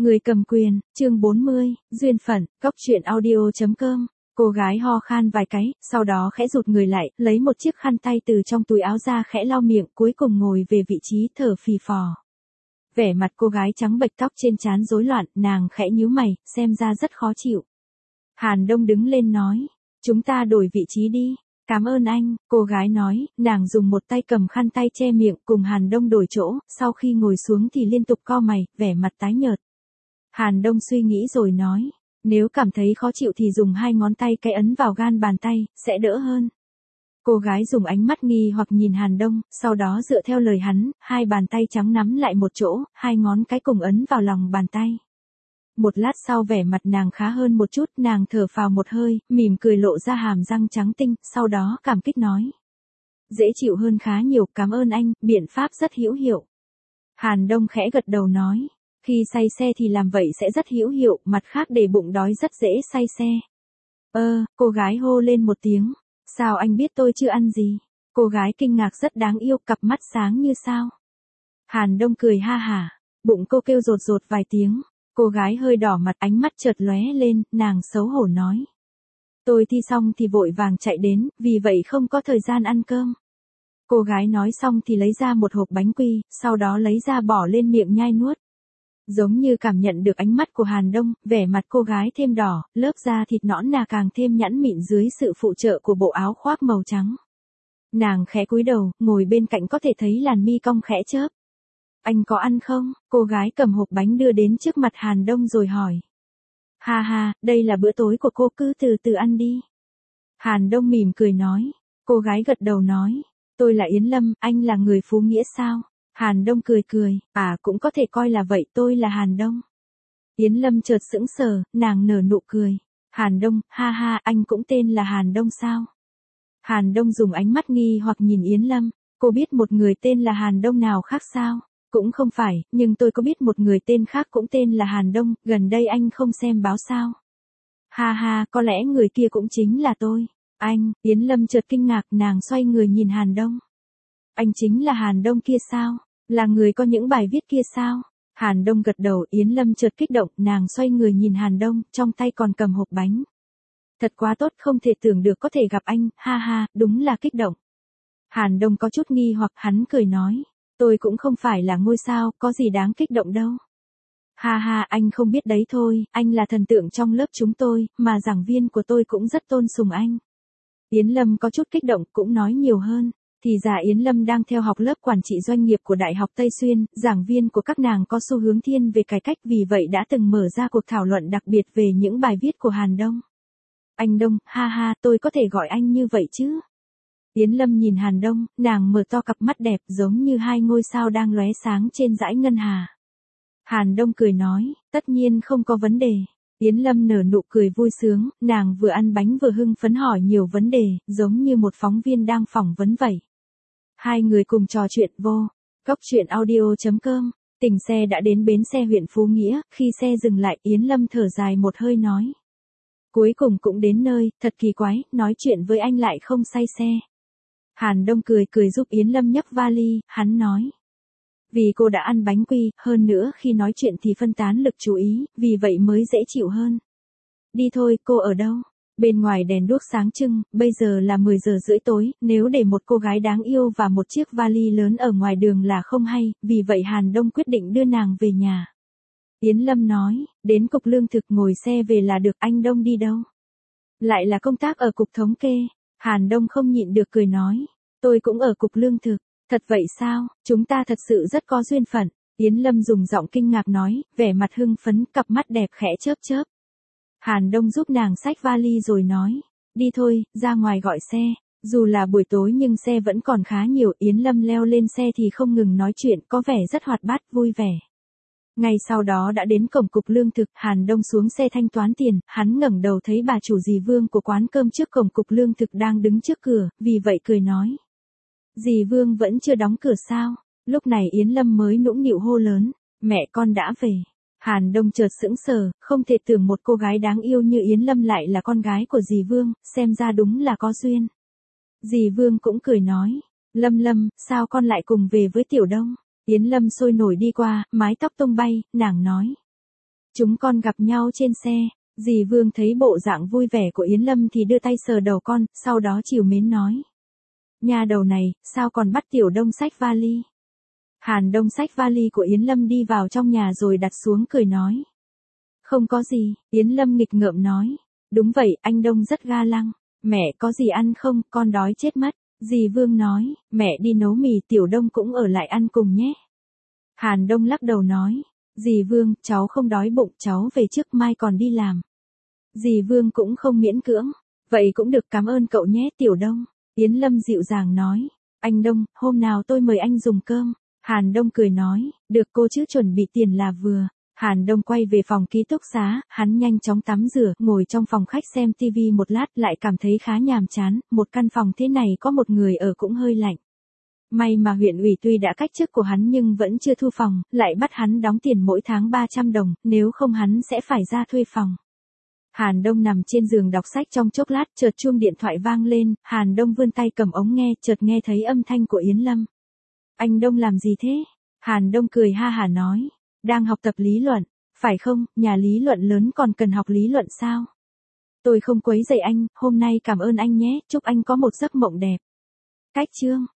Người cầm quyền, chương 40, duyên phận, góc truyện audio.com. Cô gái ho khan vài cái, sau đó khẽ rụt người lại, lấy một chiếc khăn tay từ trong túi áo ra khẽ lau miệng, cuối cùng ngồi về vị trí thở phì phò. Vẻ mặt cô gái trắng bệch, tóc trên trán rối loạn, nàng khẽ nhíu mày, xem ra rất khó chịu. Hàn Đông đứng lên nói, chúng ta đổi vị trí đi. Cảm ơn anh, cô gái nói, nàng dùng một tay cầm khăn tay che miệng, cùng Hàn Đông đổi chỗ, sau khi ngồi xuống thì liên tục cau mày, vẻ mặt tái nhợt. Hàn Đông suy nghĩ rồi nói, nếu cảm thấy khó chịu thì dùng hai ngón tay cái ấn vào gan bàn tay, sẽ đỡ hơn. Cô gái dùng ánh mắt nghi hoặc nhìn Hàn Đông, sau đó dựa theo lời hắn, hai bàn tay trắng nắm lại một chỗ, hai ngón cái cùng ấn vào lòng bàn tay. Một lát sau vẻ mặt nàng khá hơn một chút, nàng thở phào một hơi, mỉm cười lộ ra hàm răng trắng tinh, sau đó cảm kích nói. Dễ chịu hơn khá nhiều, cảm ơn anh, biện pháp rất hữu hiệu. Hàn Đông khẽ gật đầu nói. Khi say xe thì làm vậy sẽ rất hữu hiệu, mặt khác để bụng đói rất dễ say xe. Cô gái hô lên một tiếng. Sao anh biết tôi chưa ăn gì? Cô gái kinh ngạc rất đáng yêu, cặp mắt sáng như sao. Hàn Đông cười ha hả. Bụng cô kêu rột rột vài tiếng. Cô gái hơi đỏ mặt, ánh mắt chợt lóe lên, nàng xấu hổ nói. Tôi thi xong thì vội vàng chạy đến, vì vậy không có thời gian ăn cơm. Cô gái nói xong thì lấy ra một hộp bánh quy, sau đó lấy ra bỏ lên miệng nhai nuốt. Giống như cảm nhận được ánh mắt của Hàn Đông, vẻ mặt cô gái thêm đỏ, lớp da thịt nõn nà càng thêm nhẵn mịn dưới sự phụ trợ của bộ áo khoác màu trắng. Nàng khẽ cúi đầu, ngồi bên cạnh có thể thấy làn mi cong khẽ chớp. Anh có ăn không? Cô gái cầm hộp bánh đưa đến trước mặt Hàn Đông rồi hỏi. Ha ha, đây là bữa tối của cô, cứ từ từ ăn đi. Hàn Đông mỉm cười nói. Cô gái gật đầu nói. Tôi là Yến Lâm, anh là người Phú Nghĩa sao? Hàn Đông cười cười, cũng có thể coi là vậy, tôi là Hàn Đông. Yến Lâm chợt sững sờ, nàng nở nụ cười. Hàn Đông, ha ha, anh cũng tên là Hàn Đông sao? Hàn Đông dùng ánh mắt nghi hoặc nhìn Yến Lâm, cô biết một người tên là Hàn Đông nào khác sao? Cũng không phải, nhưng tôi có biết một người tên khác cũng tên là Hàn Đông, gần đây anh không xem báo sao? Ha ha, có lẽ người kia cũng chính là tôi. Anh, Yến Lâm chợt kinh ngạc, nàng xoay người nhìn Hàn Đông. Anh chính là Hàn Đông kia sao? Là người có những bài viết kia sao? Hàn Đông gật đầu, Yến Lâm chợt kích động, nàng xoay người nhìn Hàn Đông, trong tay còn cầm hộp bánh. Thật quá tốt, không thể tưởng được có thể gặp anh, ha ha, đúng là kích động. Hàn Đông có chút nghi hoặc, hắn cười nói, tôi cũng không phải là ngôi sao, có gì đáng kích động đâu. Ha ha, anh không biết đấy thôi, anh là thần tượng trong lớp chúng tôi, mà giảng viên của tôi cũng rất tôn sùng anh. Yến Lâm có chút kích động, cũng nói nhiều hơn. Thì ra Yến Lâm đang theo học lớp quản trị doanh nghiệp của Đại học Tây Xuyên, giảng viên của các nàng có xu hướng thiên về cải cách, vì vậy đã từng mở ra cuộc thảo luận đặc biệt về những bài viết của Hàn Đông. Anh Đông, ha ha, tôi có thể gọi anh như vậy chứ? Yến Lâm nhìn Hàn Đông, nàng mở to cặp mắt đẹp giống như hai ngôi sao đang lóe sáng trên dải ngân hà. Hàn Đông cười nói, tất nhiên không có vấn đề. Yến Lâm nở nụ cười vui sướng, nàng vừa ăn bánh vừa hưng phấn hỏi nhiều vấn đề, giống như một phóng viên đang phỏng vấn vậy. Hai người cùng trò chuyện vô. Góc truyện audio.com. Tỉnh xe đã đến bến xe huyện Phú Nghĩa, khi xe dừng lại, Yến Lâm thở dài một hơi nói. Cuối cùng cũng đến nơi, thật kỳ quái, nói chuyện với anh lại không say xe. Hàn Đông cười cười giúp Yến Lâm nhấc vali, hắn nói. Vì cô đã ăn bánh quy, hơn nữa khi nói chuyện thì phân tán lực chú ý, vì vậy mới dễ chịu hơn. Đi thôi, cô ở đâu? Bên ngoài đèn đuốc sáng trưng, bây giờ là 10 giờ rưỡi tối, nếu để một cô gái đáng yêu và một chiếc vali lớn ở ngoài đường là không hay, vì vậy Hàn Đông quyết định đưa nàng về nhà. Yến Lâm nói, đến cục lương thực ngồi xe về là được, anh Đông đi đâu? Lại là công tác ở cục thống kê. Hàn Đông không nhịn được cười nói, tôi cũng ở cục lương thực. Thật vậy sao, chúng ta thật sự rất có duyên phận. Yến Lâm dùng giọng kinh ngạc nói, vẻ mặt hưng phấn, cặp mắt đẹp khẽ chớp chớp. Hàn Đông giúp nàng xách vali rồi nói, đi thôi, ra ngoài gọi xe. Dù là buổi tối nhưng xe vẫn còn khá nhiều, Yến Lâm leo lên xe thì không ngừng nói chuyện, có vẻ rất hoạt bát, vui vẻ. Ngay sau đó đã đến cổng cục lương thực, Hàn Đông xuống xe thanh toán tiền, hắn ngẩng đầu thấy bà chủ dì Vương của quán cơm trước cổng cục lương thực đang đứng trước cửa, vì vậy cười nói. Dì Vương vẫn chưa đóng cửa sao? Lúc này Yến Lâm mới nũng nịu hô lớn, mẹ con đã về. Hàn Đông chợt sững sờ, không thể tưởng một cô gái đáng yêu như Yến Lâm lại là con gái của dì Vương, xem ra đúng là có duyên. Dì Vương cũng cười nói, Lâm Lâm, sao con lại cùng về với Tiểu Đông? Yến Lâm sôi nổi đi qua, mái tóc tung bay, nàng nói. Chúng con gặp nhau trên xe. Dì Vương thấy bộ dạng vui vẻ của Yến Lâm thì đưa tay sờ đầu con, sau đó trìu mến nói. Nhà đầu này, sao còn bắt Tiểu Đông xách vali? Hàn Đông xách vali của Yến Lâm đi vào trong nhà rồi đặt xuống cười nói. Không có gì, Yến Lâm nghịch ngợm nói. Đúng vậy, anh Đông rất ga lăng. Mẹ có gì ăn không, con đói chết mất. Dì Vương nói, mẹ đi nấu mì, Tiểu Đông cũng ở lại ăn cùng nhé. Hàn Đông lắc đầu nói. Dì Vương, cháu không đói bụng, cháu về trước mai còn đi làm. Dì Vương cũng không miễn cưỡng. Vậy cũng được, cảm ơn cậu nhé Tiểu Đông. Yến Lâm dịu dàng nói. Anh Đông, hôm nào tôi mời anh dùng cơm. Hàn Đông cười nói, được cô chứ chuẩn bị tiền là vừa. Hàn Đông quay về phòng ký túc xá, hắn nhanh chóng tắm rửa, ngồi trong phòng khách xem tivi một lát lại cảm thấy khá nhàm chán, một căn phòng thế này có một người ở cũng hơi lạnh. May mà huyện ủy tuy đã cách chức của hắn nhưng vẫn chưa thu phòng, lại bắt hắn đóng tiền mỗi tháng 300 đồng, nếu không hắn sẽ phải ra thuê phòng. Hàn Đông nằm trên giường đọc sách trong chốc lát, chợt chuông điện thoại vang lên, Hàn Đông vươn tay cầm ống nghe, chợt nghe thấy âm thanh của Yến Lâm. Anh Đông làm gì thế? Hàn Đông cười ha hả nói. Đang học tập lý luận, phải không, nhà lý luận lớn còn cần học lý luận sao? Tôi không quấy rầy anh, hôm nay cảm ơn anh nhé, chúc anh có một giấc mộng đẹp. Cách chương